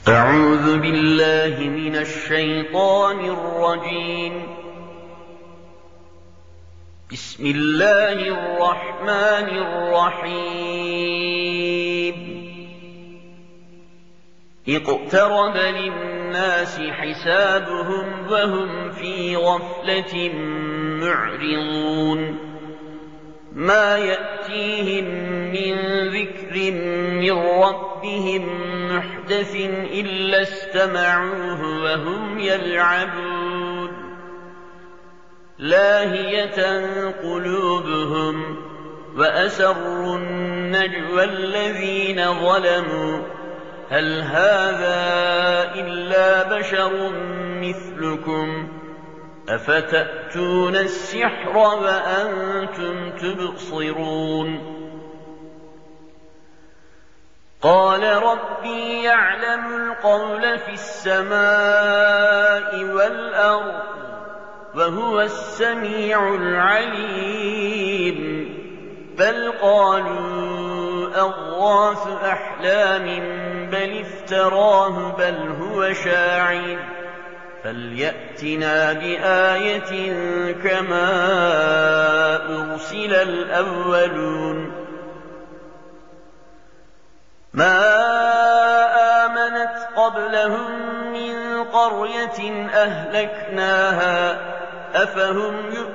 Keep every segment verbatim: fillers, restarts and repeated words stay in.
أعوذ بالله من الشيطان الرجيم. بسم الله الرحمن الرحيم. اقترب للناس حسابهم وهم في غفلة معرضون. ما يأتيهم من ذكر من ربهم محدث إلا استمعوه وهم يلعبون. لاهية قلوبهم وأسروا النجوى الذين ظلموا هل هذا إلا بشر مثلكم أفتأتون السحر وأنتم تبصرون. قال ربي يعلم القول في السماء والأرض وهو السميع العليم. بل قالوا أضغاث أحلام بل افتراه بل هو شاعر فليأتنا بآية كما أرسل الأولون. ما آمنت قبلهم من قرية أهلكناها أفهم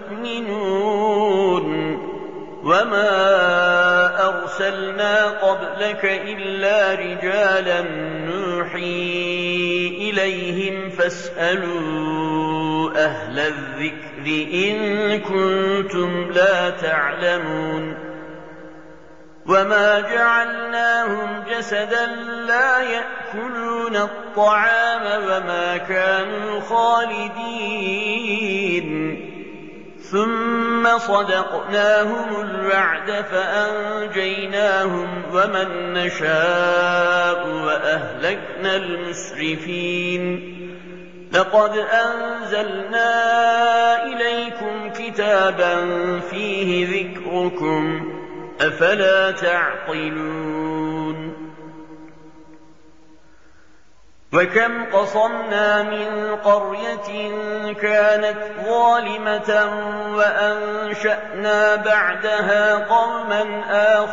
يؤمنون. وما أرسلنا قبلك إلا رجالا نوحي إليهم فاسألوا أهل الذكر إن كنتم لا تعلمون. وما جعلناهم جسدا لا يأكلون الطعام وما كانوا خالدين. ثم صدقناهم الوعد فأنجيناهم ومن نشاء وأهلكنا المسرفين. لقد أنزلنا إليكم كتابا فيه ذكركم أفلا تعقلون. وكم قصمنا من قرية كانت ظالمة وأنشأنا بعدها قوما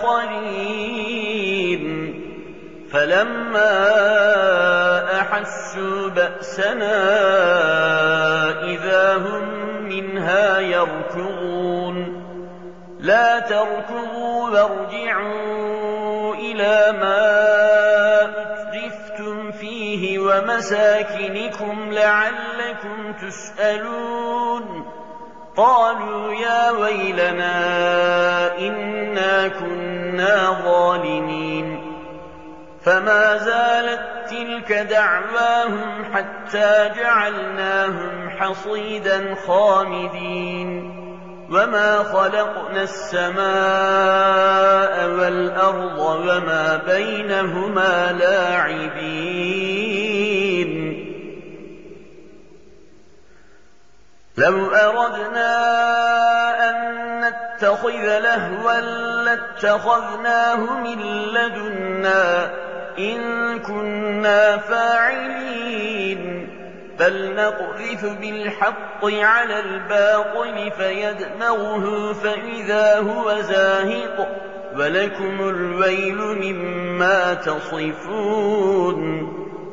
آخرين فلما أحسوا بأسنا إذا هم منها يركضون. لا تركضوا وارجعوا إلى ما أترفتم فيه ومساكنكم لعلكم تسألون. قالوا يا ويلنا إنا كنا ظالمين. فما زالت تلك دعواهم حتى جعلناهم حصيدا خامدين. وما خلقنا السماء والأرض وما بينهما لاعبين. لو أردنا أن نتخذ لهوا لاتخذناه من لدنا إن كنا فاعلين. بل نقذف بالحق على الباطل فيدمغه فإذا هو زاهق ولكم الويل مما تصفون.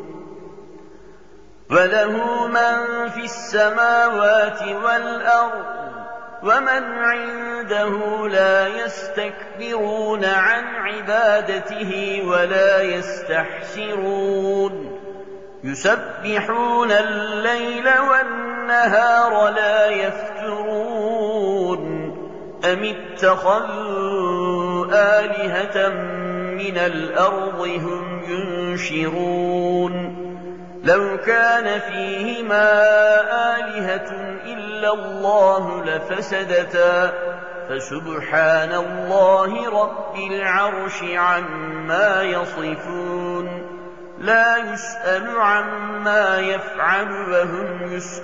وله من في السماوات والأرض ومن عنده لا يستكبرون عن عبادته ولا يستحسرون. يسبحون الليل والنهار لا يفترون. أم اتخذوا آلهة من الأرض هم ينشرون. لو كان فيهما آلهة إلا الله لفسدتا فسبحان الله رب العرش عما يصفون. لا يسأل عما يفعل وهم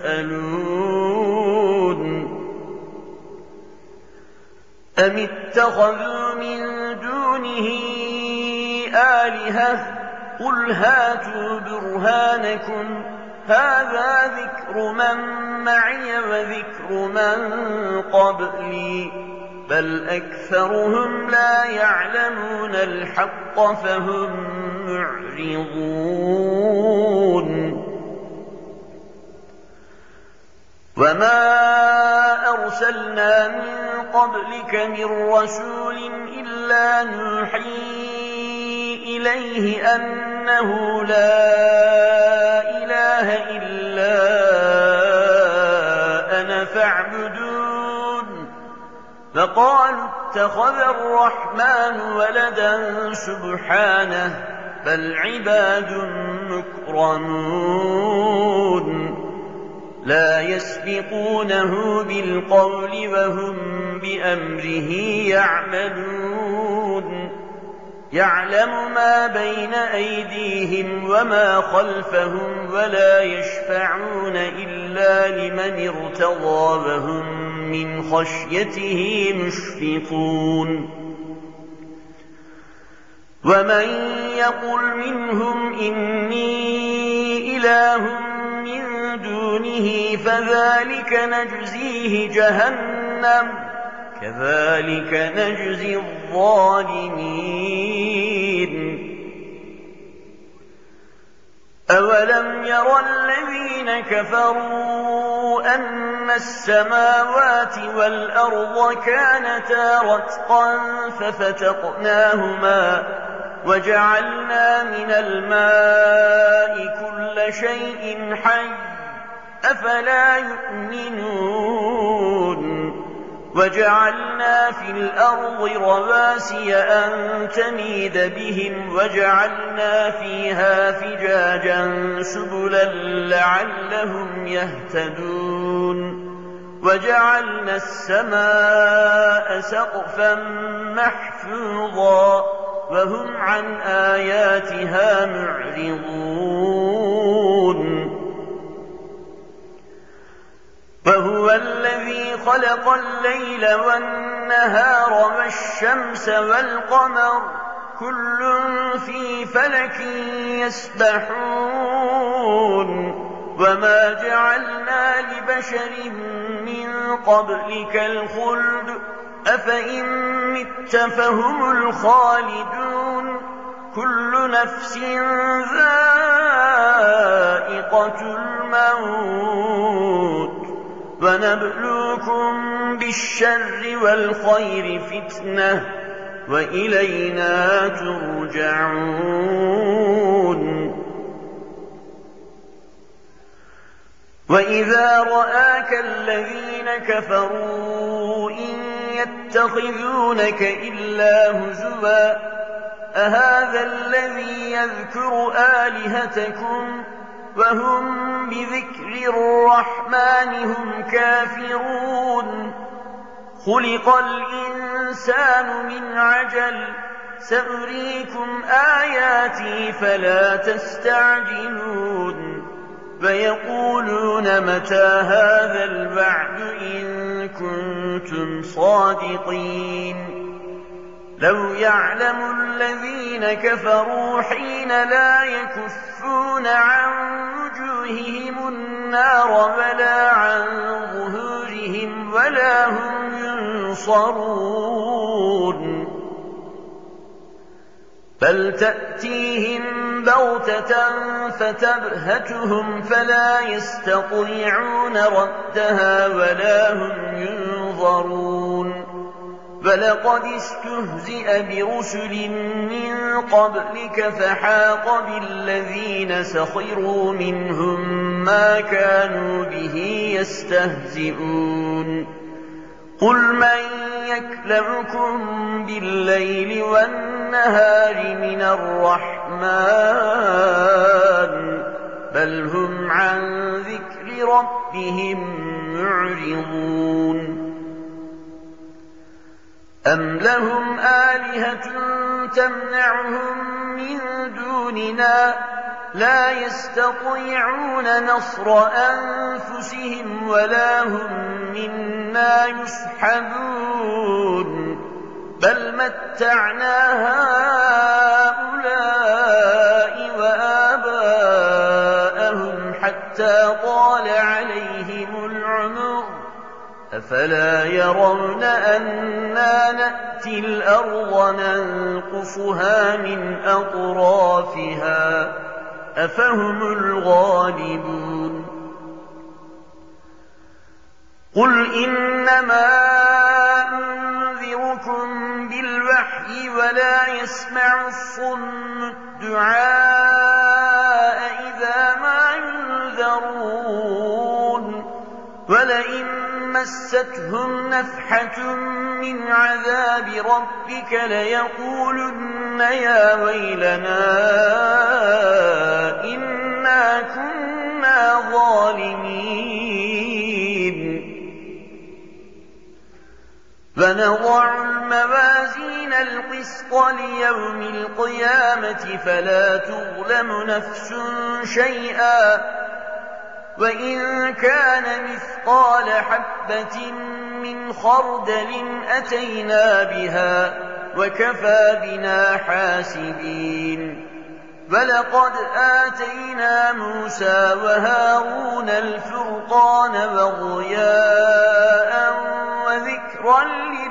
يسألون. أم اتخذوا من دونه آلهة قل هاتوا برهانكم هذا ذكر من معي وذكر من قبلي بل أكثرهم لا يعلمون الحق فهم معرضون. وما أرسلنا من قبلك من رسول إلا نوحي إليه أنه لا إله إلا أنا فاعبدون فقالوا اتخذ الرحمن ولدا سبحانه بل عباد مكرمون لا يسبقونه بالقول وهم بأمره يعملون يعلم ما بين أيديهم وما خلفهم ولا يشفعون إلا لمن ارتضى وهم من خشيته مشفقون. ومن يقل منهم إني إله من دونه فذلك نجزيه جهنم كذلك نجزي الظالمين. أولم ير الذين كفروا أن السماوات والأرض كانتا رتقا ففتقناهما وجعلنا من الماء كل شيء حي أفلا يؤمنون وجعلنا في الأرض رواسي أن تميد بهم وجعلنا فيها فجاجا سبلا لعلهم يهتدون وجعلنا السماء سقفا محفوظا وهم عن آياتها معرضون. فهو الذي خلق الليل والنهار والشمس والقمر كل في فلك يسبحون وما جعلنا لبشر من قبلك الخلد أفإن مت فهم الخالدون كل نفس ذائقة الموت ونبلوكم بالشر والخير فتنة وإلينا ترجعون. وإذا رآك الذين كفروا إن يتخذونك إلا هزوا أهذا الذي يذكر آلهتكم وهم بذكر الرحمن هم كافرون خلق الإنسان من عجل سأريكم آياتي فلا تستعجلون فيقولون متى هذا الوعد إن كنتم صادقين لو يعلم الذين كفروا حين لا يكفون عن وجوههم النار ولا عن ظهورهم ولا هم ينصرون بل تأتيهم بغتة فتبهتهم فلا يستطيعون ردها ولا هم ينظرون ولقد استهزئ برسل من قبلك فحاق بالذين سخروا منهم ما كانوا به يستهزئون قل من يكلؤكم بالليل والنهار من الرحمن بل هم عن ذكر ربهم معرضون أم لهم آلهة تمنعهم من دوننا لا يستطيعون نصر أنفسهم ولا هم منا يسحبون بل متعنا هؤلاء حتى طال عليهم العمر أفلا يرون أنا نأتي الأرض ننقصها من أطرافها أفهم الغالبون قل إنما أنذركم بالوحي ولا يسمع الصم الدعاء إذا ما ينذرون ولئن مستهم نفحة من عذاب ربك ليقولن يا ويلنا إنا كنا ظالمين فنضع الموازين القسط ليوم القيامة فلا تظلم نفس شيئا وإن كان مثقال حبة من خردل أتينا بها وكفى بنا حاسبين ولقد آتينا موسى وهارون الفرقان وضياء وذكرا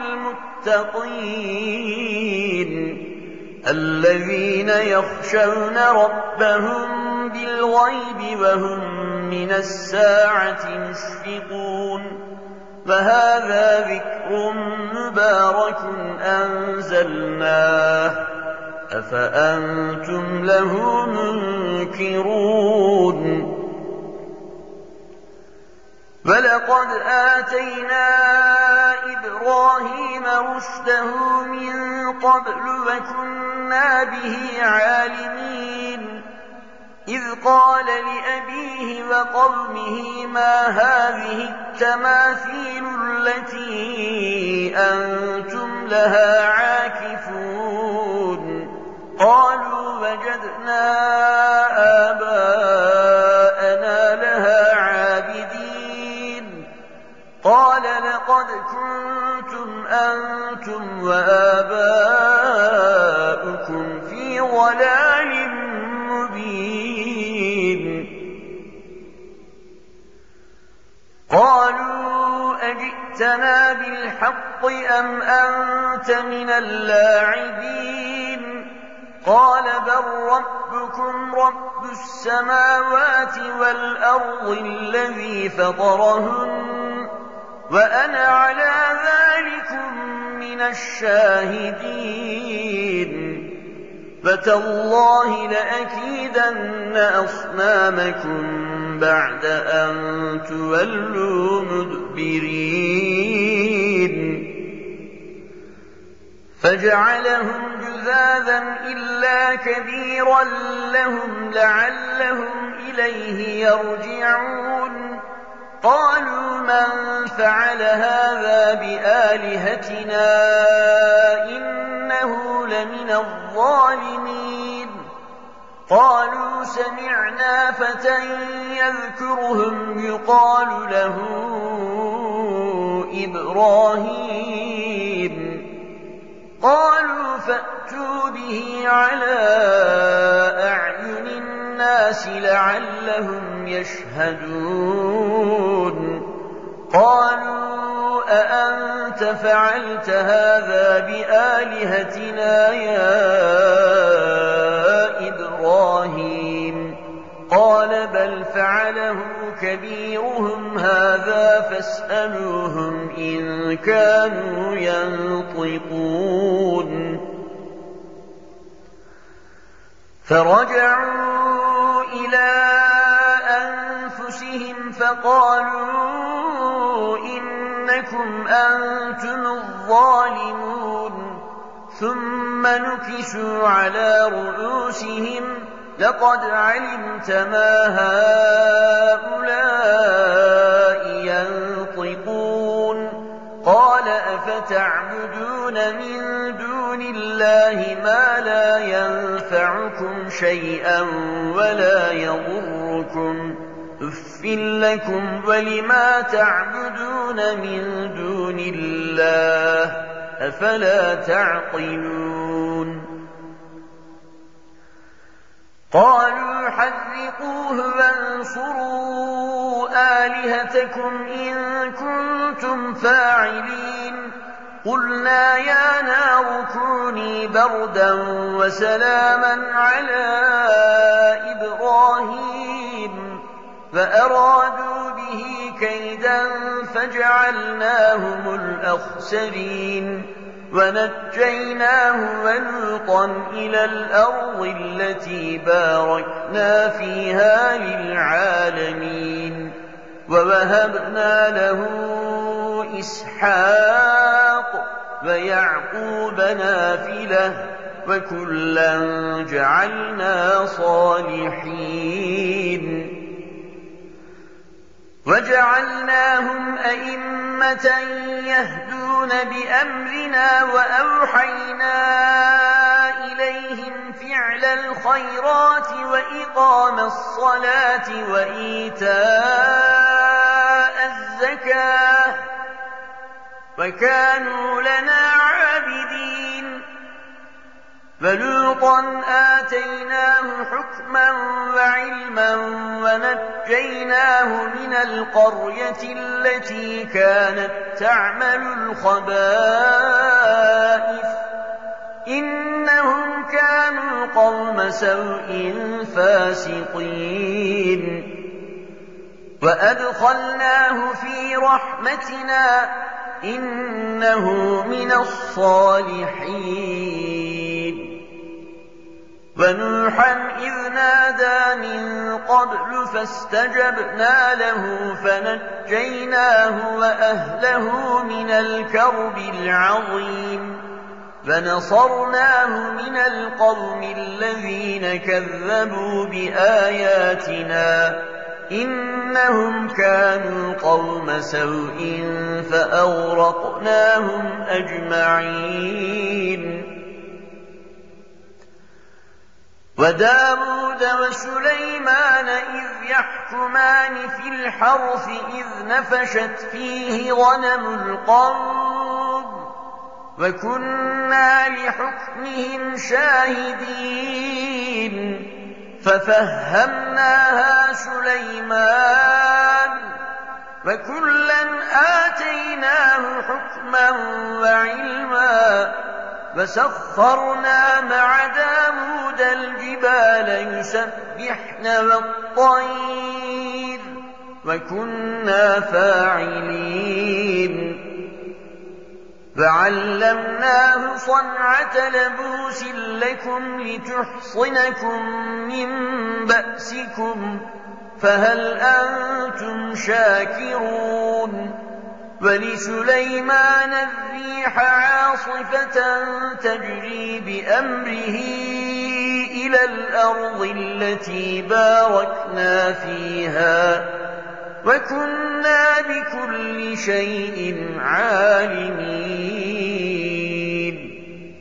للمتقين الذين يخشون ربهم بالغيب وهم من الساعة مشفقون فهذا ذكر مبارك أنزلناه أفأنتم له منكرون ولقد آتينا إبراهيم رشده من قبل وكنا به عالمين إذ قال لأبيه وقومه ما هذه التماثيل التي أنتم لها عاكفون قالوا وجدنا آباءنا لها عابدين قال لقد كنتم أنتم وآباؤكم في ضلال مبين قالوا أجئتنا بالحق أم أنت من اللاعبين قال بل ربكم رب السماوات والأرض الذي فطرهن وأنا على ذلكم من الشاهدين فتالله لأكيدن أصنامكم بعد أن تولوا مدبرين فجعلهم جذاذا إلا كبيرا لهم لعلهم إليه يرجعون قالوا من فعل هذا بآلهتنا إنه لمن الظالمين قالوا سمعنا فتى يذكرهم يقال له إبراهيم قالوا فأتوا به على أعين الناس لعلهم يشهدون قالوا أأنت فعلت هذا بآلهتنا يا إبراهيم قال بل فعله كبيرهم هذا فاسألوهم إن كانوا ينطقون فرجعوا إلى أنفسهم فقالوا إنكم أنتم الظالمون ثم نكسوا على رؤوسهم لقد علمت ما هؤلاء ينطقون قال أفتعبدون من دون الله ما لا ينفعكم شيئا ولا يضركم أف لكم ولما تعبدون من دون الله أفلا تعقلون قالوا حرقوه وانصروا آلهتكم إن كنتم فاعلين قلنا يا نار كوني بردا وسلاما على إبراهيم فأرادوا به كيدا فجعلناهم الأخسرين ونجيناه ولوطا إلى الأرض التي باركنا فيها للعالمين ووهبنا له إسحاق ويعقوب نافلة وكلا جعلنا صالحين وجعلناهم أئمة يهدون بأمرنا وأوحينا إليهم فعل الخيرات وإقام الصلاة وإيتاء الزكاة وكانوا لنا عابدين فلوطا آتيناه حكما وعلما ونجيناه من القرية التي كانت تعمل الخبائث إنهم كانوا قوم سوء فاسقين وأدخلناه في رحمتنا إنه من الصالحين ونوحا إذ نادى من قبل فاستجبنا له فنجيناه وأهله من الكرب العظيم فنصرناه من القوم الذين كذبوا بآياتنا إنهم كانوا قوم سوء فأغرقناهم أجمعين وداود وسليمان إذ يحكمان في الحرث إذ نفشت فيه غنم القوم وكنا لحكمهم شاهدين ففهمناها سليمان وكلا آتيناه حكما وعلما وسخرنا مع داود الجبال يسبحن والطير وكنا فاعلين فعلمناه صنعة لبوس لكم لتحصنكم من بأسكم فهل أنتم شاكرون ولسليمان الريح عاصفة تجري بأمره إلى الأرض التي باركنا فيها وكنا بكل شيء عالمين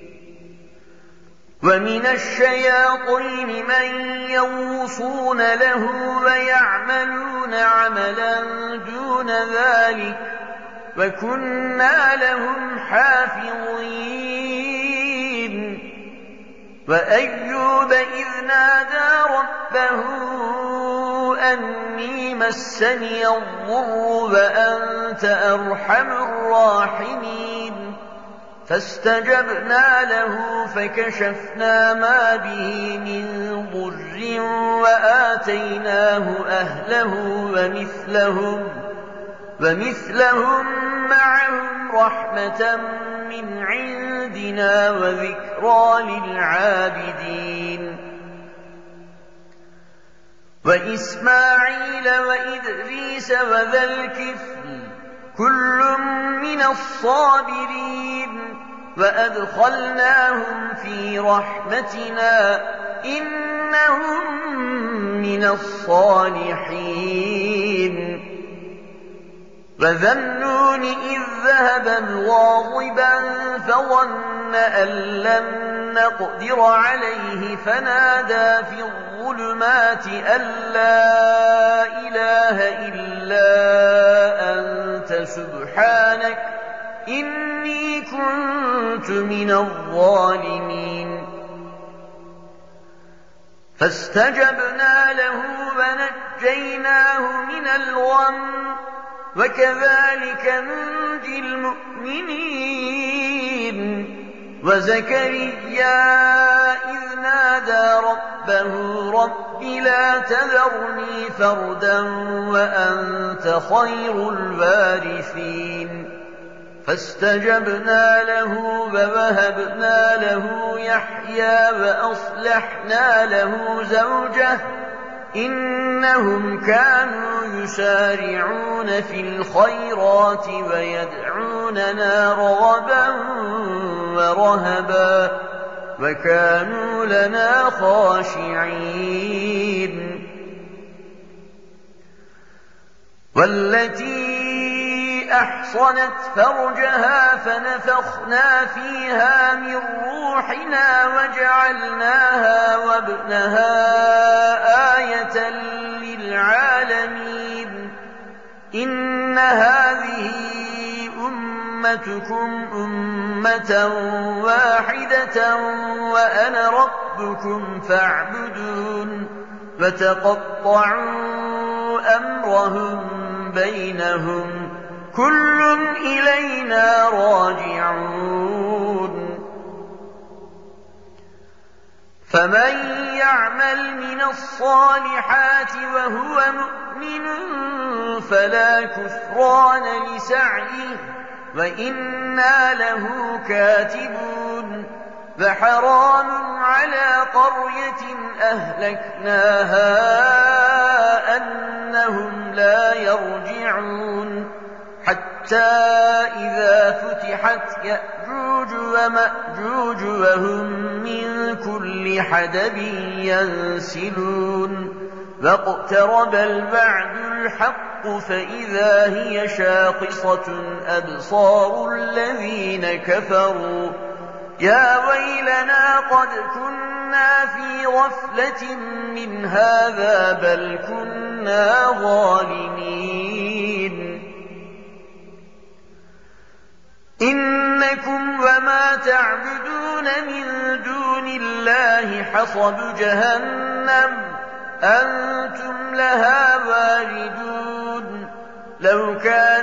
ومن الشياطين من يغوصون له ويعملون عملا دون ذلك وكنا لهم حافظين وأيوب إذ نادى ربه أني مسني الضر وأنت أرحم الراحمين فاستجبنا له فكشفنا ما به من ضر وآتيناه أهله ومثلهم, ومثلهم معهم رحمة من عندنا وذكرى للعابدين وإسماعيل وإدريس وذا الكفل كل من الصابرين وأدخلناهم في رحمتنا إنهم من الصالحين وذا النون إذ ذهب مغاضبا فظن أن لن نقدر عليه فنادى في الظلمات أن لا إله إلا أنت سبحانك إني كنت من الظالمين فاستجبنا له ونجيناه من الغم وكذلك ننجي المؤمنين. وزكريا إذ نادى ربه رب لا تذرني فردا وأنت خير الوارثين فاستجبنا له ووهبنا له يحيى وأصلحنا له زوجه إنهم كانوا يسارعون في الخيرات ويدعوننا رغبا ورهبا وكانوا لنا خاشعين. والتي أحصنت فرجها فنفخنا فيها من روحنا وجعلناها وابنها آية للعالمين. إن هذه أمتكم أمة واحدة وأنا ربكم فاعبدون. وتقطعوا أمرهم بينهم كل إلينا راجعون. فمن يعمل من الصالحات وهو مؤمن فلا كفران لسعيه وإنا له كاتبون. فحرام على قرية أهلكناها أنهم لا يرجعون حتى إذا فتحت يأجوج ومأجوج وهم من كل حدب ينسلون. واقترب الوعد الحق فإذا هي شاخصة أبصار الذين كفروا يا ويلنا قد كنا في غفلة من هذا بل كنا ظالمين. إنكم وما تعبدون من دون الله حصب جهنم أنتم لها واردون. لو كان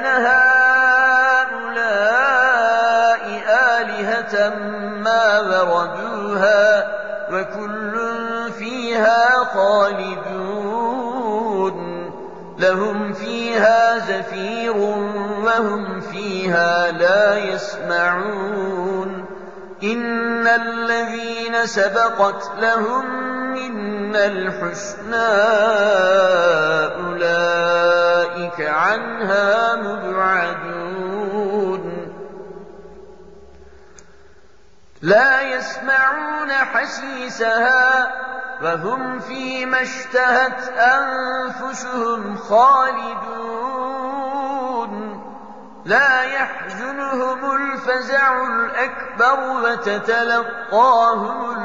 هؤلاء آلهة ما وردوها وكل فيها خالدون. لهم فيها زفير وهم فيها لا يسمعون. إن الذين سبقت لهم منا الحسنى أولئك عنها مبعدون. لا يسمعون حسيسها وهم فيما اشتهت أنفسهم خالدون. لا يحزنهم الفزع الأكبر وتتلقاهم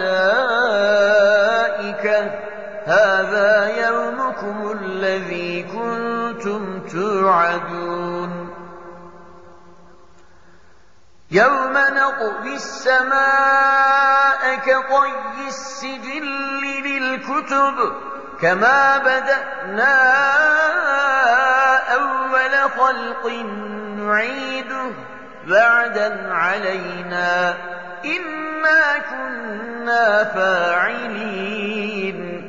الملائكة هذا يومكم الذي كنتم توعدون. يوم نطوي السماء كطي السجل للكتب كما بدأنا أول خلق نعيده وعدا علينا إنا كنا فاعلين.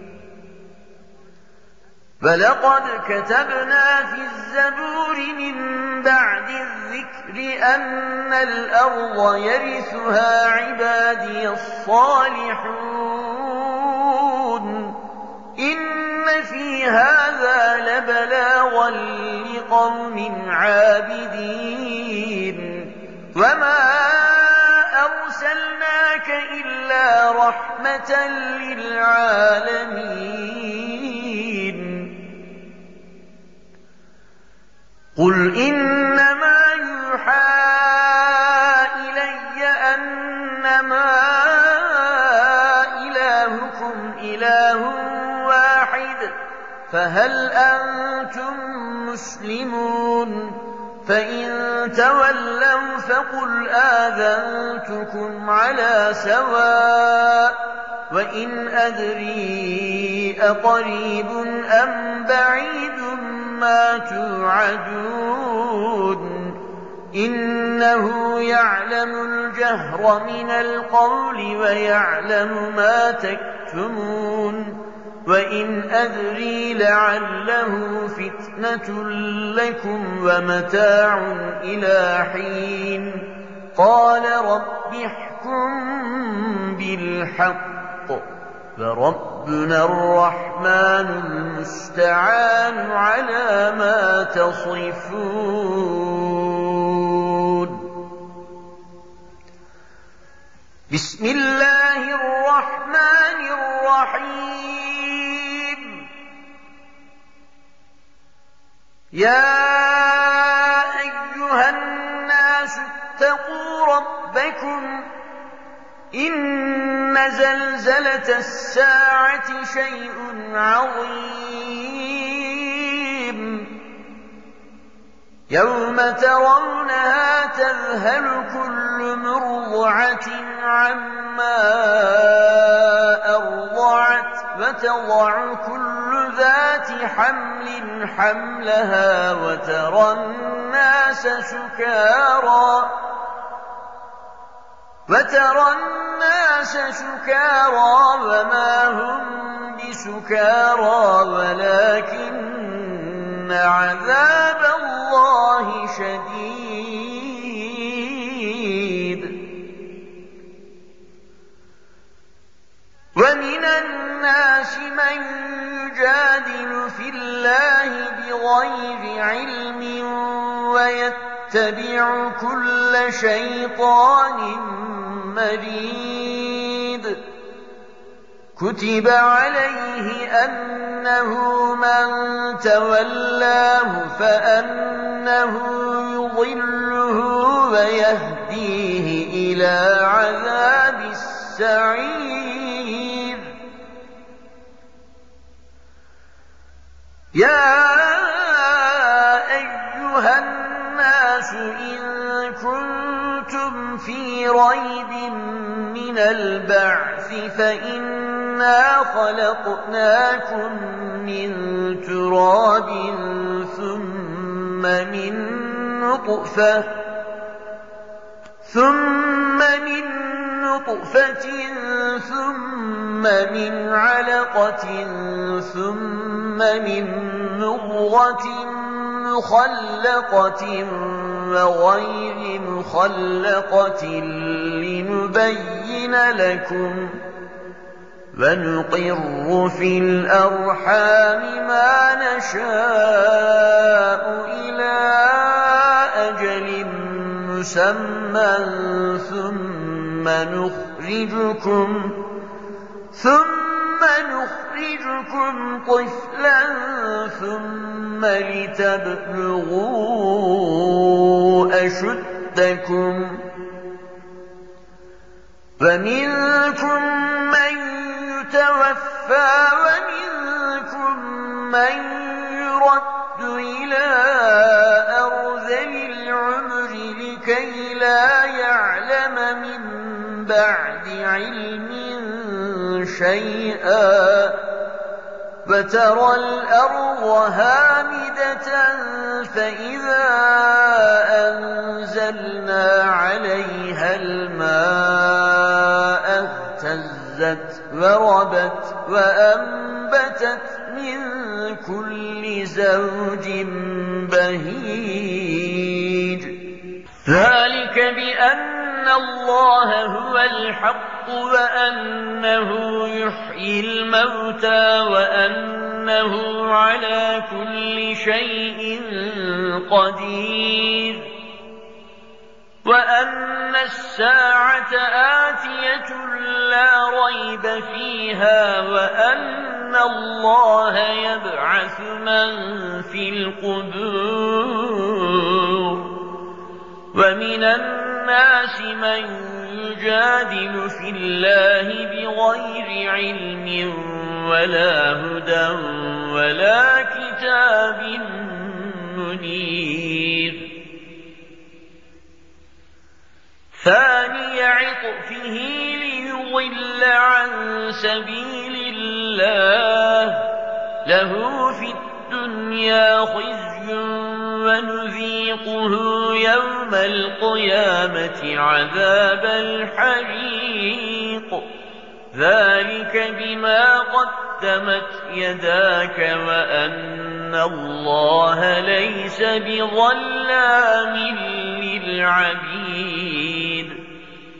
فلقد كتبنا في الزبور من بعد الذكر أن الأرض يرثها عبادي الصالحون. إن في هذا لبلاغا لقوم عابدين. وما أرسلناك إلا رحمة للعالمين. قل إنما يوحى إلي أنما إلهكم إله واحد فهل أنتم مسلمون؟ فإن تولوا فقل آذنتكم على سواء وإن أدري أقريب أم بعيد ما توعدون إنه يعلم الجهر من القول ويعلم ما تكتمون وإن أدري لعله فتنة لكم ومتاع إلى حين قال رب احكم بالحق فربنا الرحمن المستعان على ما تصفون. بسم الله الرحمن الرحيم. يا أيها الناس اتقوا ربكم إن زلزلة الساعة شيء عظيم يوم ترونها تذهل كل مرضعة عما أرضعت وتضع كل ذات حمل حملها وترى الناس سكارى وترى الناس سكارى وما هم بسكارى ولكن عذاب الله شديد. ومن الناس من يجادل في الله بغير علم ويتبع كل شيطان مريد كتب عليه أنه من تولاه فأنه يضله ويهديه إلى عذاب السعير. يا أيها الناس إن كنتم في ريب من البعث فإنا خلقناكم من تراب ثم من نطفة ثم من نطفة ثم من علقة ثم من مضغة مخلقة وغير مخلقة لنبين لكم ونقر في الأرحام ما نشاء إلى أجل مسمى ثم نخرجكم ثم نخرجكم طفلا ثم لتبلغوا أشدكم ومنكم من يتوفى ومنكم من يرد إلى أرذل العمر لكي لا يعلم من بعد علم شيئا وترى الأرض هامدة فإذا أنزلنا عليها الماء اهتزت وربت وأنبتت من كل زوج بهيج ذلك بأن الله هو الحق وأنه يحيي الموتى وأنه على كل شيء قدير وأن الساعة آتية لا ريب فيها وأن الله يبعث من في القبور ومن الناس من يجادل في الله بغير علم ولا هدى ولا كتاب منير ثاني عطفه ليغيظ ليضل عن سبيل الله له في الدنيا خزي ونذيقه يوم القيامة عذاب الحريق ذلك بما قدمت يداك وأن الله ليس بظلام للعبيد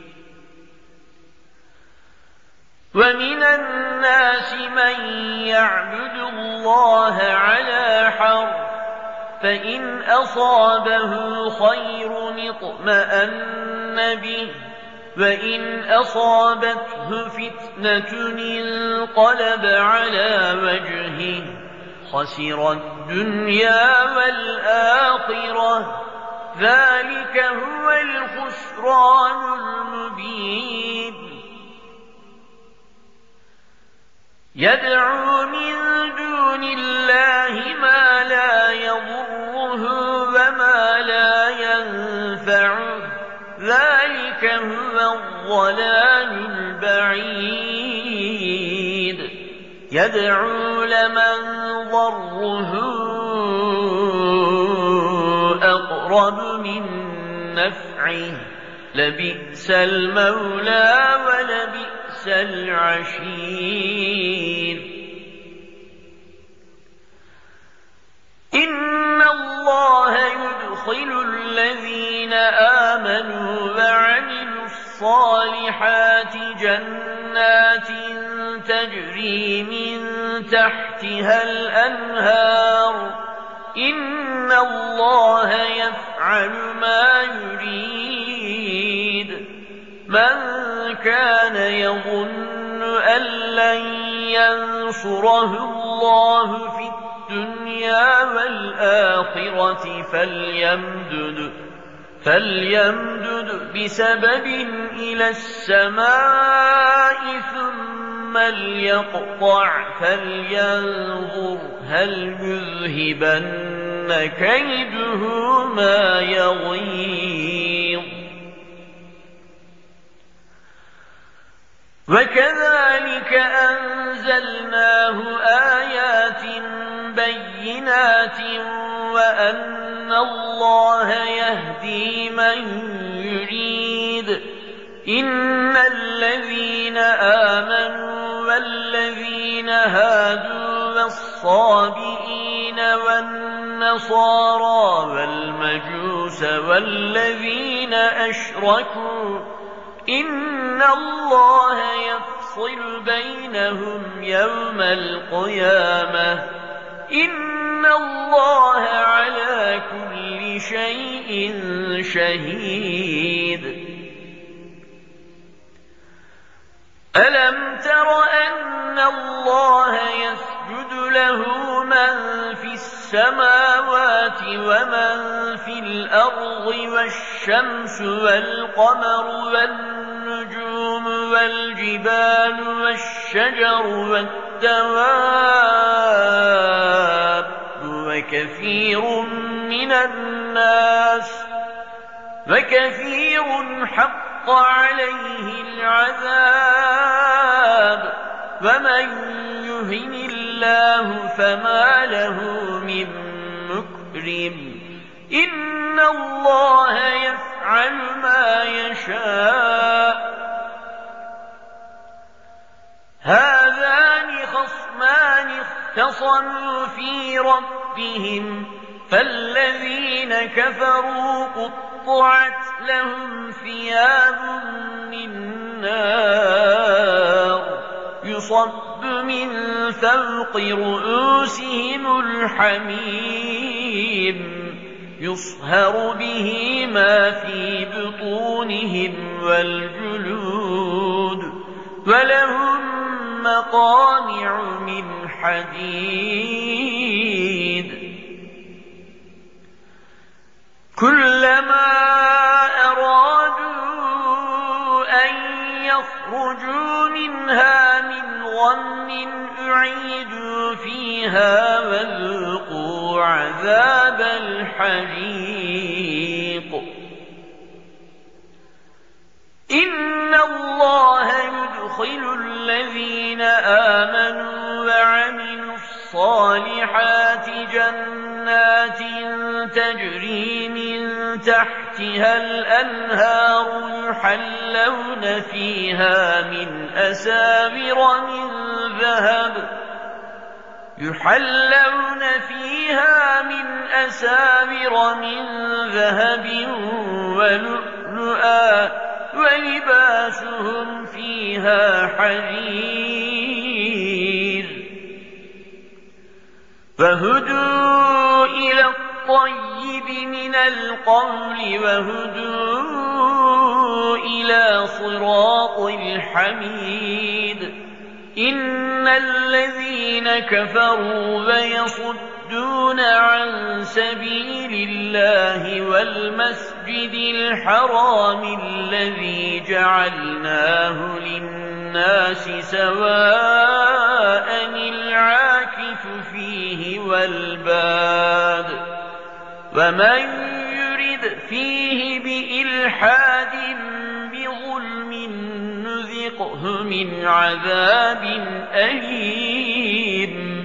ومن الناس من يعبد الله على حرف فإن أصابه خير اطمأن به وإن أصابته فتنة انقلب على وجهه خسر الدنيا والآخرة ذلك هو الخسران المبين يدعو من دون الله ما لا يضره وما لا ينفعه ذلك هو الضلال البعيد يدعو لمن ضره أقرب من نفعه لبئس المولى ولبئس العشير إن الله يدخل الذين آمنوا وعملوا الصالحات جنات تجري من تحتها الأنهار إن الله يفعل ما يريد من كان يظن أن لن ينصره الله في الدنيا والآخرة فليمدد فليمدد بسبب إلى السماء ثم ليقطع فلينظر هل يذهبن كيده ما يغيظ وكذلك أنزلناه آيات بينات وأن الله يهدي من يريد إن الذين آمنوا والذين هادوا والصابئين والنصارى والمجوس والذين أشركوا إن الله يفصل بينهم يوم القيامة إن الله على كل شيء شهيد ألم تر أن الله يسجد له من في السماوات ومن في الأرض والشمس والقمر والنجوم والجبال والشجر والدواب وكثير من الناس وكثير حق عليه العذاب ومن يهن الله فما له من مكرم إن الله يفعل ما يشاء هذان خصمان اختصموا في ربهم فالذين كفروا قطعت لهم ثياب من نار يصب من فوق رؤوسهم الحميم يصهر به ما في بطونهم والجلود ولهم مقامع من حديد كلما أرادوا أن يخرجوا منها من غم أعيدوا فيها وذوقوا عذاب الحريق إن الله يدخل ويدخل الذين آمنوا وعملوا الصالحات جنات تجري من تحتها الأنهار يحلون فيها من أساور من ذهب يحلون فيها من أساور من ذهب ولؤلؤا ولباسهم فيها حرير فهدوا إلى الطيب من القول وهدوا إلى صراط الحميد إن الذين كفروا ويصدون عن سبيل الله والمسجد الحرام الذي جعلناه للناس سواء العاكف فيه والباد ومن يرد فيه بإلحاد بظلم نذقه من عذاب أليم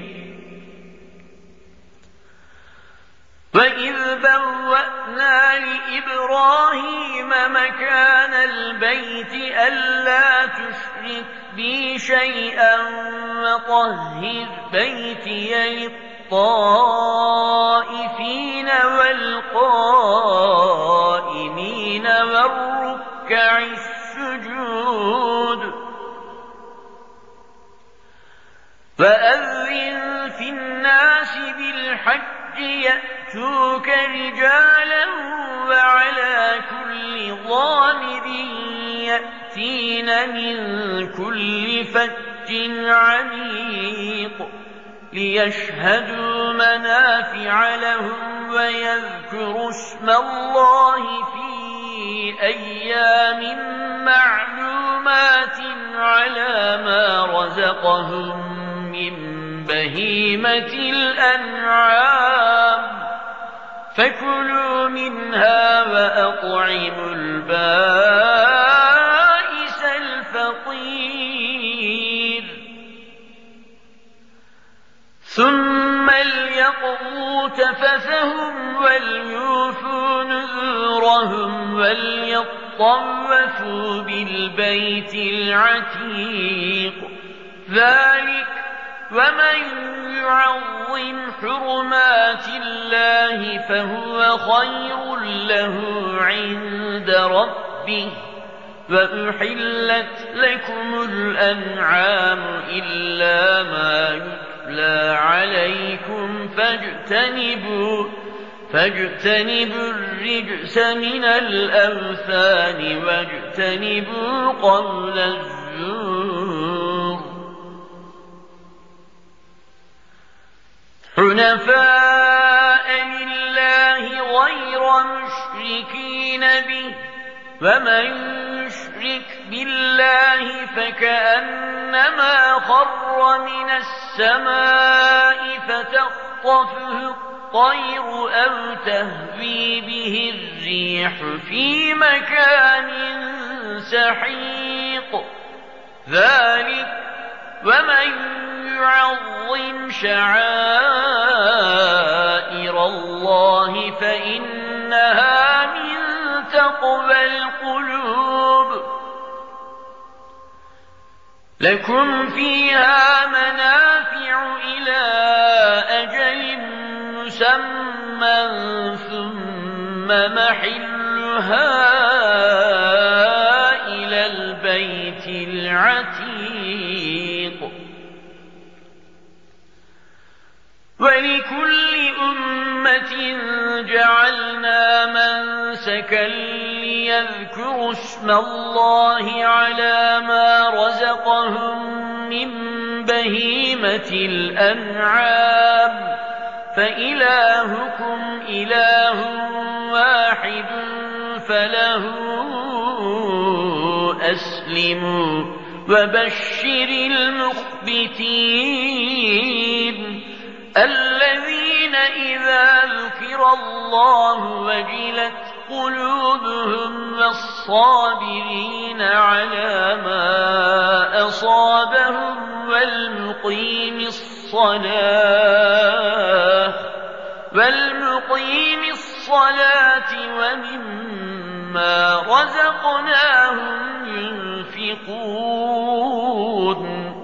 وإذ بوأنا لإبراهيم مكان البيت ألا تشرك بي شيئا وطهر بيتي للطائفين والقائمين والركع السجود فأذن في الناس بالحج يأتوك رجالا وعلى كل ضامر يأتين من كل فج عميق ليشهدوا منافع لهم ويذكروا اسم الله في أيام معلومات على ما رزقهم من بهيمة الأنعام فكلوا منها وأطعموا البائس الفقير ثم ليقضوا تفثهم وليوفوا نذورهم وليطوفوا بالبيت العتيق ذلك ومن يعظم حرمات الله فهو خير له عند ربه وأحلت لكم الأنعام إلا ما يتلى عليكم فاجتنبوا فاجتنبوا الرجس من الأوثان واجتنبوا قول الزور حنفاء لله غير مشركين به ومن يشرك بالله فكأنما خر من السماء فتخطفه الطير أو تهوي به الريح في مكان سحيق ذلك ومن يعظم شعائر الله فإنها من تقوى القلوب لكم فيها منافع إلى أجل مسمى ثم محلها إلى البيت العتيق ولكل أمة جعلنا منسكا ليذكروا اسم الله على ما رزقهم من بهيمة الأنعام فإلهكم إله واحد فله أسلموا وبشر المخبتين الذين إذا ذكر الله وجلت قلوبهم والصابرين على ما أصابهم والمقيم الصلاة والمقيم الصلاة ومما رزقناهم ينفقون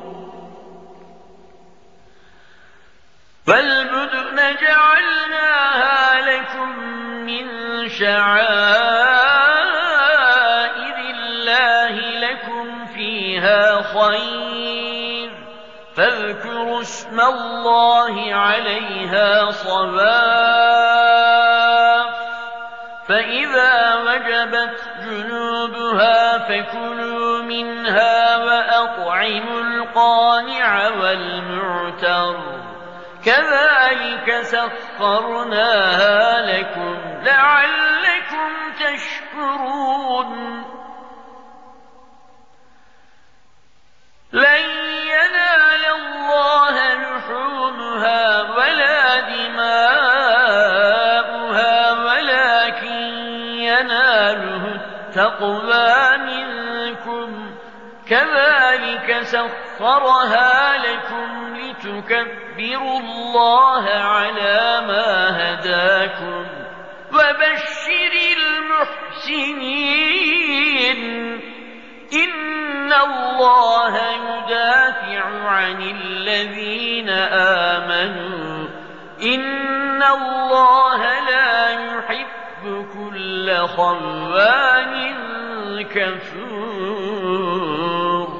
والبدن جعلناها لكم من شعائر الله لكم فيها خير فاذكروا اسم الله عليها صواف فإذا وجبت جنوبها فكلوا منها وأطعموا القانع والمعتر كذلك سخرناها لكم لعلكم تشكرون لن ينال الله لحومها ولا دماؤها ولكن يناله التقوى منكم كذلك سخرها لكم لتكبروا الله على ما هداكم وبشر المحسنين إن الله يدافع عن الذين آمنوا إن الله لا يحب كل خوان كفور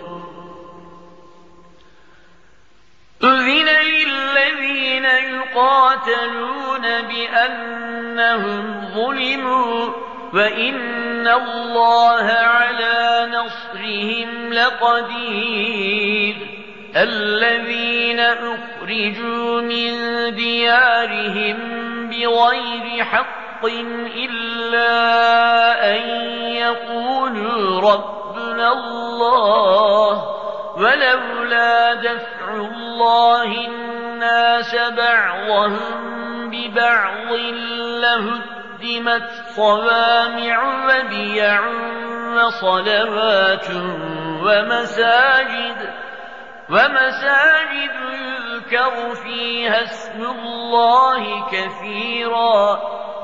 أذن للذين يقاتلون بأنهم ظلموا وإن الله على نصرهم لقدير الذين أخرجوا من ديارهم بغير حق إلا أن يقولوا ربنا الله ولولا دفع الله الناس بعضهم ببعض لهدمت صوامع وبيع وصلوات ومساجد ومساجد يذكر فيها اسم الله كثيرا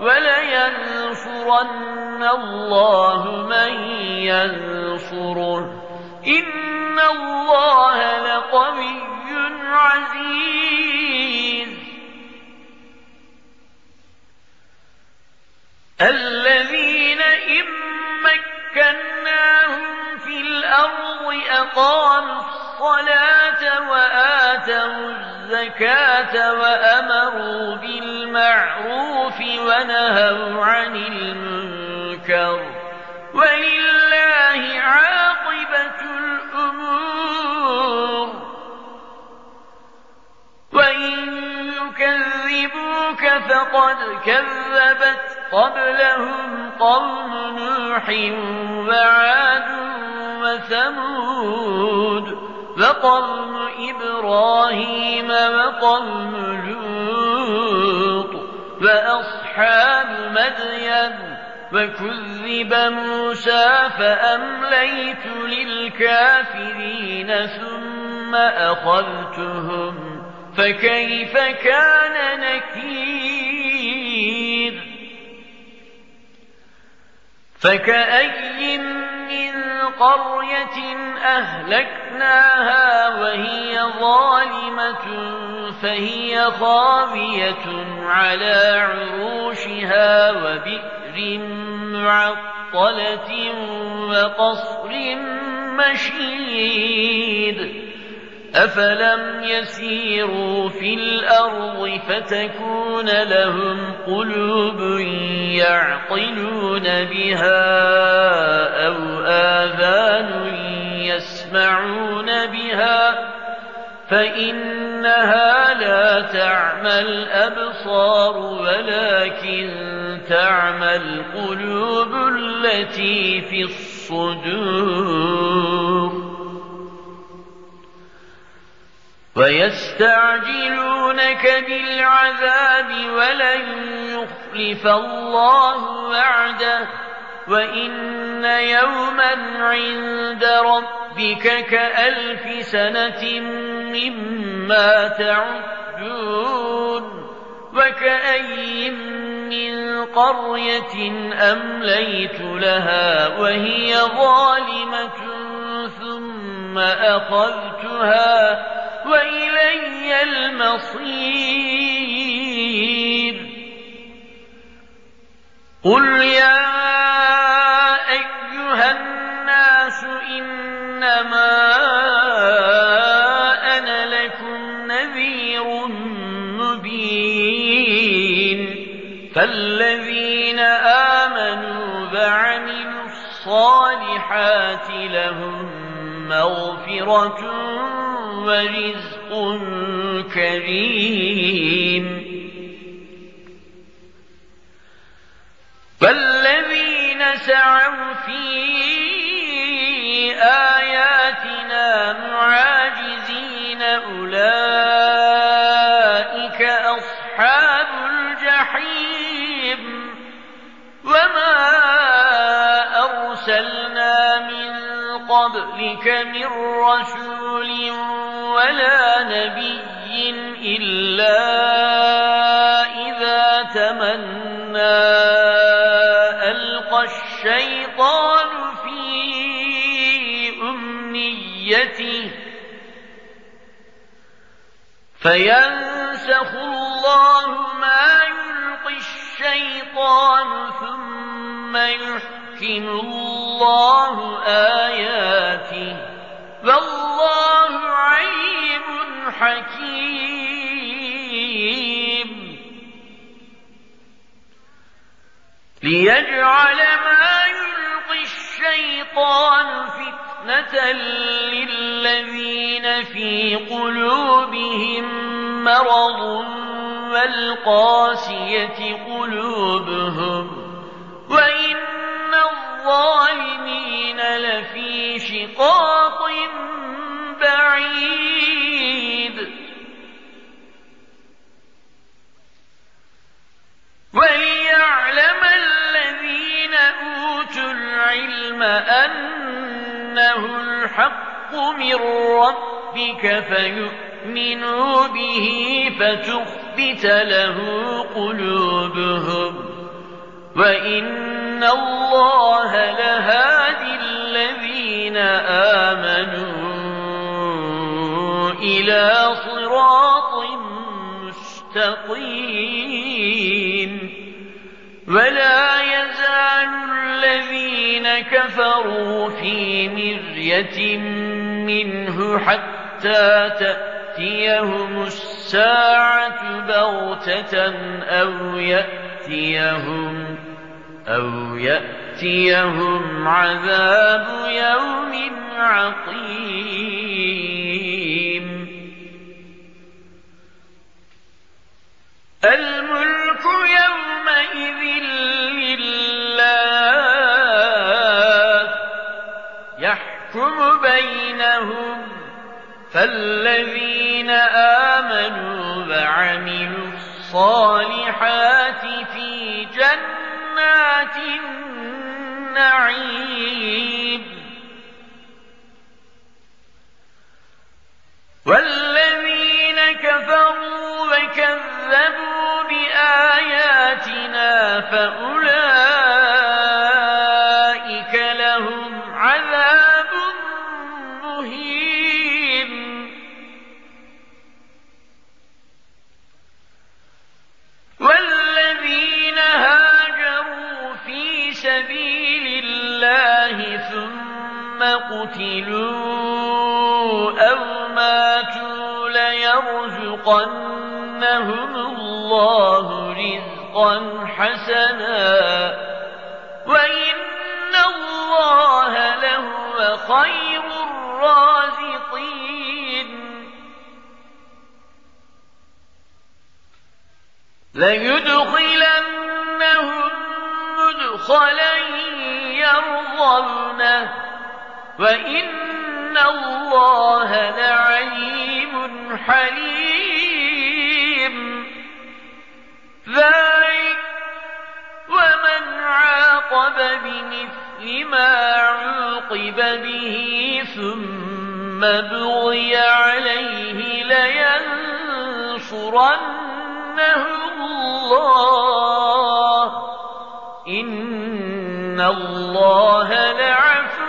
ولينصرن الله من ينصره إن الله لقوي عزيز الذين إن مكناهم في الأرض أقاموا الصلاة وآتوا الزكاة وأمروا بالمعروف ونهوا عن المنكر ولله عاقبة الأمور وإن يكذبوك فقد كذبت قبلهم قوم نوح وعاد وثمود وقوم إبراهيم وقوم لوط وأصحاب مدين وكذب موسى فأمليت للكافرين ثم أخذتهم فكيف كان نكير فكأي من قرية أهلكناها وهي ظالمة فهي خاوية على عروشها وبئر معطلة وقصر مشيد أفلم يسيروا في الأرض فتكون لهم قلوب يعقلون بها أو آذان يسمعون بها فإنها لا تعمى الأبصار ولكن تعمى القلوب التي في الصدور ويستعجلونك بالعذاب ولن يخلف الله وعده وإن يوما عند ربك كألف سنة مما تعدون وكأي من قرية أمليت لها وهي ظالمة ثم أخذتها وإلي المصير قل يا أيها الناس إنما أنا لكم نذير مبين فالذين آمنوا وعملوا الصالحات لهم مغفرة ورزق كريم والذين سعوا في آياتنا معاجزين أولئك أصحاب الجحيم وما أرسلنا من قبلك من رسول ولا نبي إلا إذا تمنى ألقى الشيطان في أمنيته فينسخ الله ما يلقي الشيطان ثم يحكم الله آياته والله عليم حكيم ليجعل ما يلقي الشيطان فتنة للذين في قلوبهم مرض والقاسية قلوبهم وإن الظالمين لفي شقاق بعيد وليعلم الذين أوتوا العلم أنه الحق من ربك فيؤمنوا به فتخبت له قلوبهم وإن الله لهادي الذين آمنوا إلى صراط مستقيم ولا يزال الذين كفروا في مرية منه حتى تأتيهم الساعة بغتة أو يأتيهم أو يأتيهم عذاب يوم عقيم الملك يومئذ لله يحكم بينهم فالذين آمنوا وعملوا الصالحات في جنات النعيم والذين كفروا وكذبوا بآياتنا فأولئك لهم عذاب مهين والذين هاجروا في سبيل الله ثم قتلوا أو ماتوا ليرزقنهم الله رزقا حسنا وإن الله لهو خير الرازقين ليدخلنهم مدخلا يرضونه وإن الله لعليم حليم ذلك ومن عاقب بمثل ما عوقب به ثم بغي عليه لينصرنه الله إن الله لعفو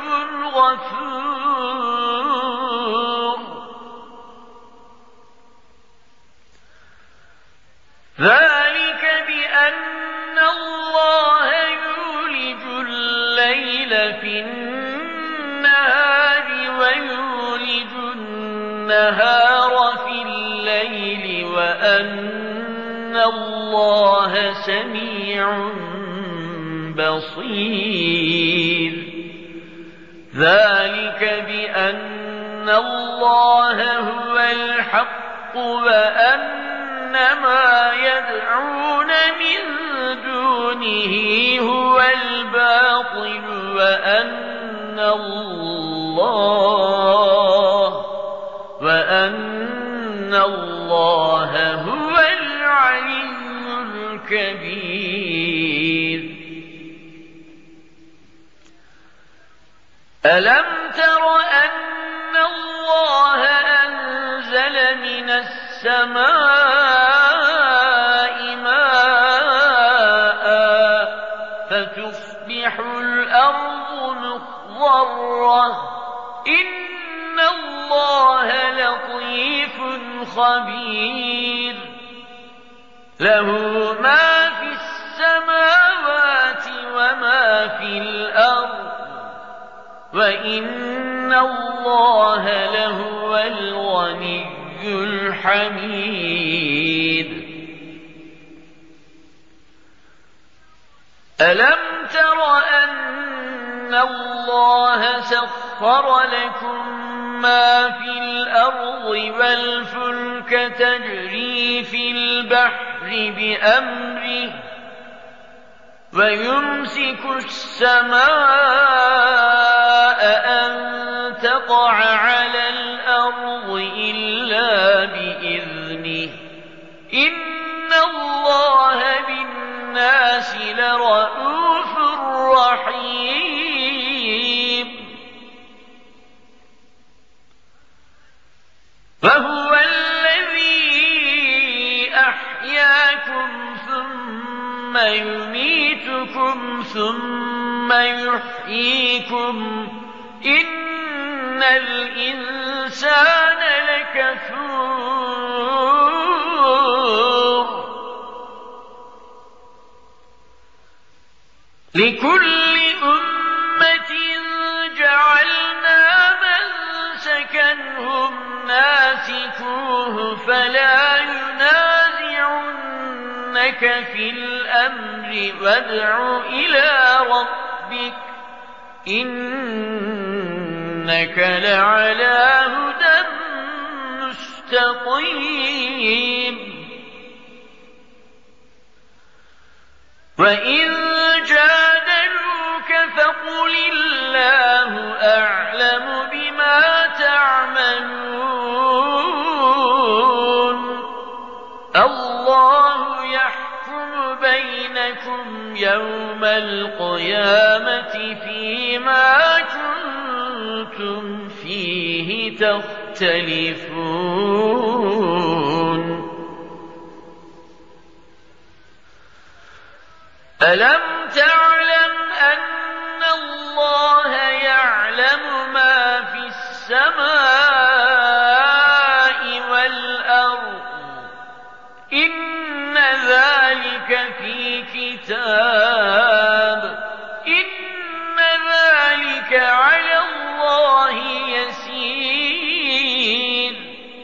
غفور ذلك بأن الله يولج الليل في النهار ويولج النهار في الليل وأن الله سميع بصير ذلك بأن الله هو الحق وأن ما يدعون من دونه هو الباطل وأن الله وأن الله هو العلي الكبير ألم تر أن الله أنزل من السماء ماء فتصبح الأرض مخضرة إن الله لطيف خبير له ما في السماوات وما في الأرض وإن الله لهو الغني الحميد ألم تر أن الله سخر لكم ما في الأرض والفلك تجري في البحر بأمره ويمسك السماء أن تقع على الأرض إلا بإذنه إن الله بالناس لرءوف رحيم فهو الذي أحياكم ثم يميتكم ثم يحييكم إن الإنسان لكفور لكل أمة جعلنا منسكا هم ناسكوه فلا ينازعنك في الأمر وادع إلى ربك إنك لعلى هدى مستقيم وإن جادلوك فقل الله أعلم بما تعملون الله يحكم بينكم يوم القيامة فيما كنتم فيه تختلفون ألم تعلم أن الله يعلم ما في السماء والأرض إن ذلك في كتاب إن ذلك على الله يسير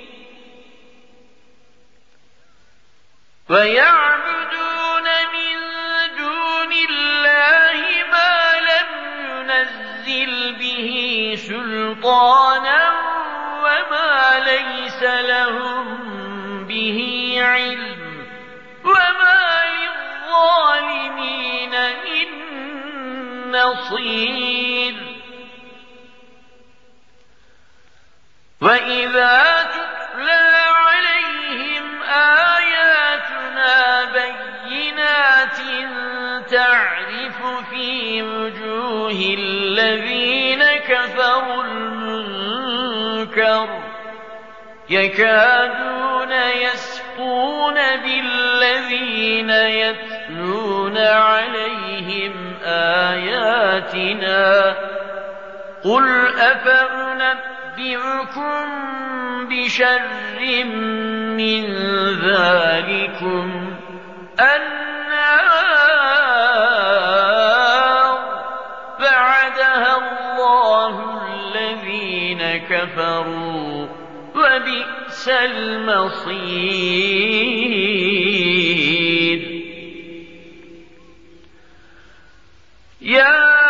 ويعبدون من دون الله ما لم ينزل به سلطانا وما ليس لهم به علم وما للظالمين من نصير وإذا تتلى في وجوه الذين كفروا المنكر يكادون يسطون بالذين يتلون عليهم آياتنا قل أفأنبئكم بشر من ذلكم النار وعدها الله الذين كفروا وبئس المصير. يا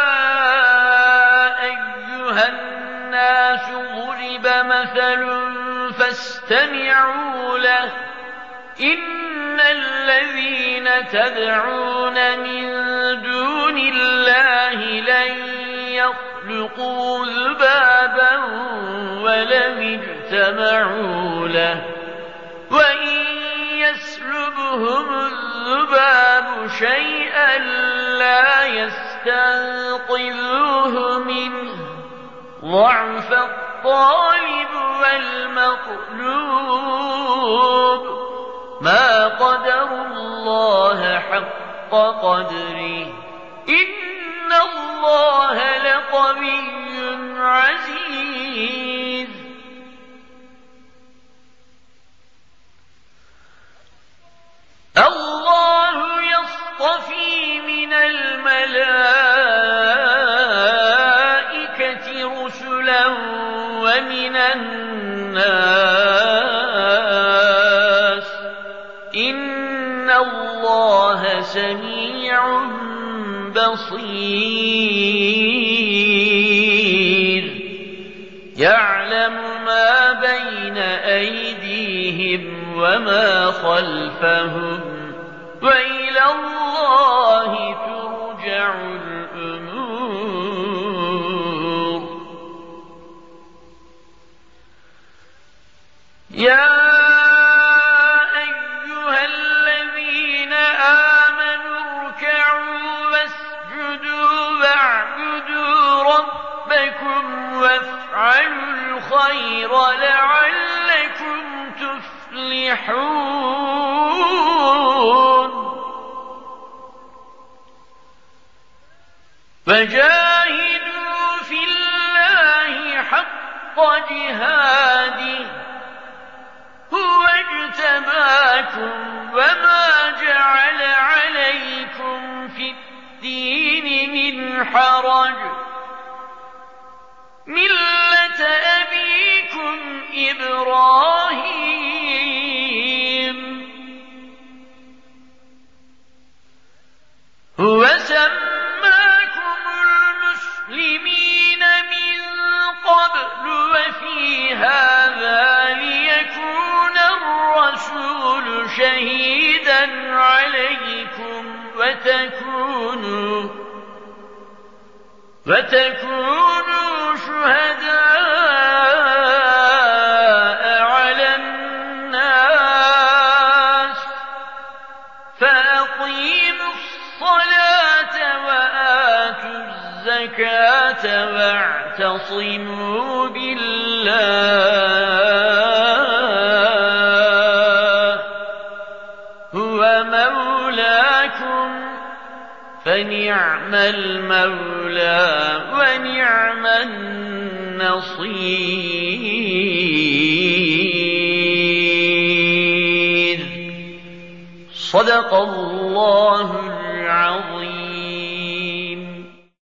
أيها الناس ضرب مثل فاستمعوا له إن الذين تدعون من دون الله لن يخلقوا ذبابا ولم اجتمعوا له وإن يسلبهم الذباب شيئا لا يستنقذوه منه ضعف الطالب والمطلوب ما قدروا الله حق قدره إن الله لقوي عزيز. الله يصطفي من الملائكة رسلا ومن الناس إن الله سميع بصير. يعلم ما بين أيديهم وما خلفهم وإلى الله ترجع الأمور. يا أيها الذين آمنوا اركعوا واسجدوا واعبدوا ربكم وافعلوا الخير لعلكم تفلحون. وجاهدوا في الله حق جهاده هو اجتباكم وما جعل عليكم في الدين من حرج ملة أبيكم إبراهيم هو سماكم المسلمين من قبل وفي هذا ليكون الرسول شهيدا عليكم وتكونوا وتكونوا شهداء على الناس فأقيموا الصلاة وآتوا الزكاة واعتصموا بالله هو مولاكم فنعم المولى ونعم النصير. صدق الله العظيم.